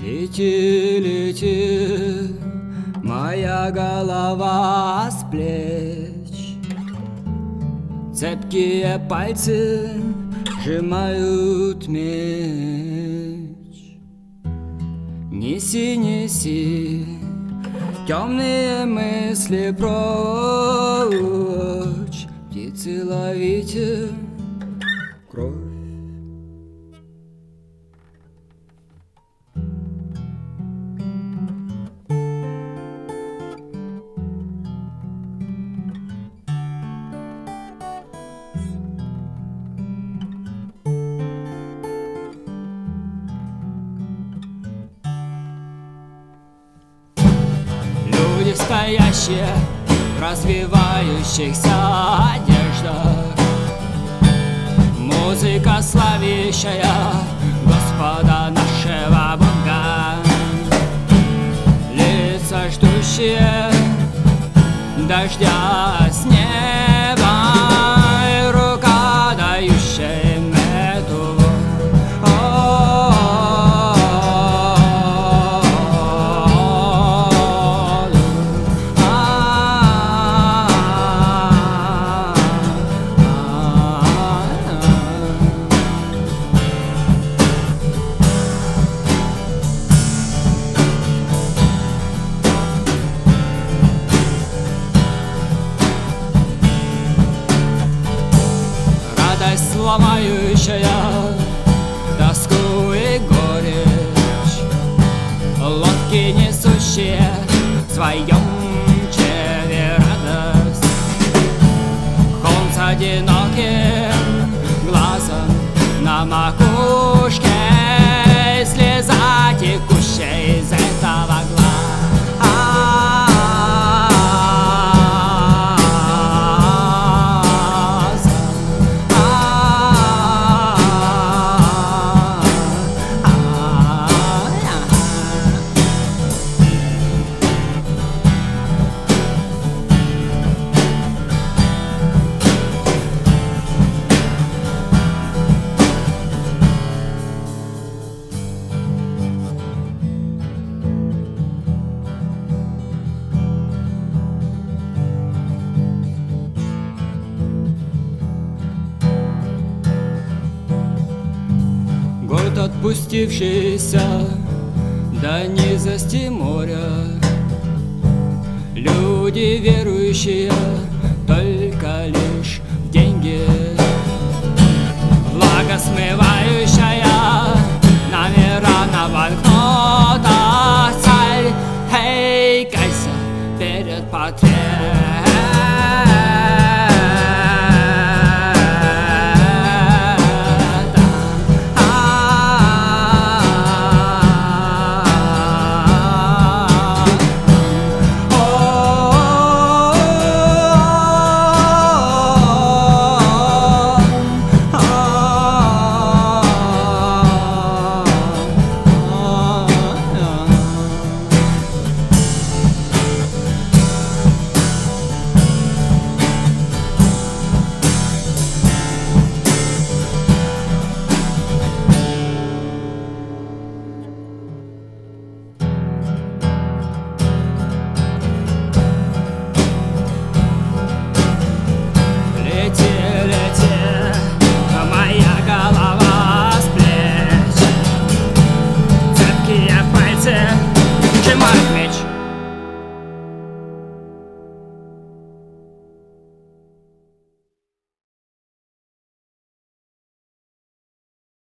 Лети, лети, моя голова с плеч. Цепкие пальцы сжимают меч. Неси, неси темные мысли прочь. Птицы, ловите кровь. Люди, стоящие в развивающихся одеждах, музыка, славящая Господа нашего Бога, лица, ждущие дождя с неба, и рука, дающая меду. Ломающая тоску и горечь, лодки, несущие в своем чреве радость. Холм с одиноким глазом на макушке, слеза, текущая из этого глаза. Город, отпустившийся до низости моря, люди, верующие только лишь в деньги, благо смывают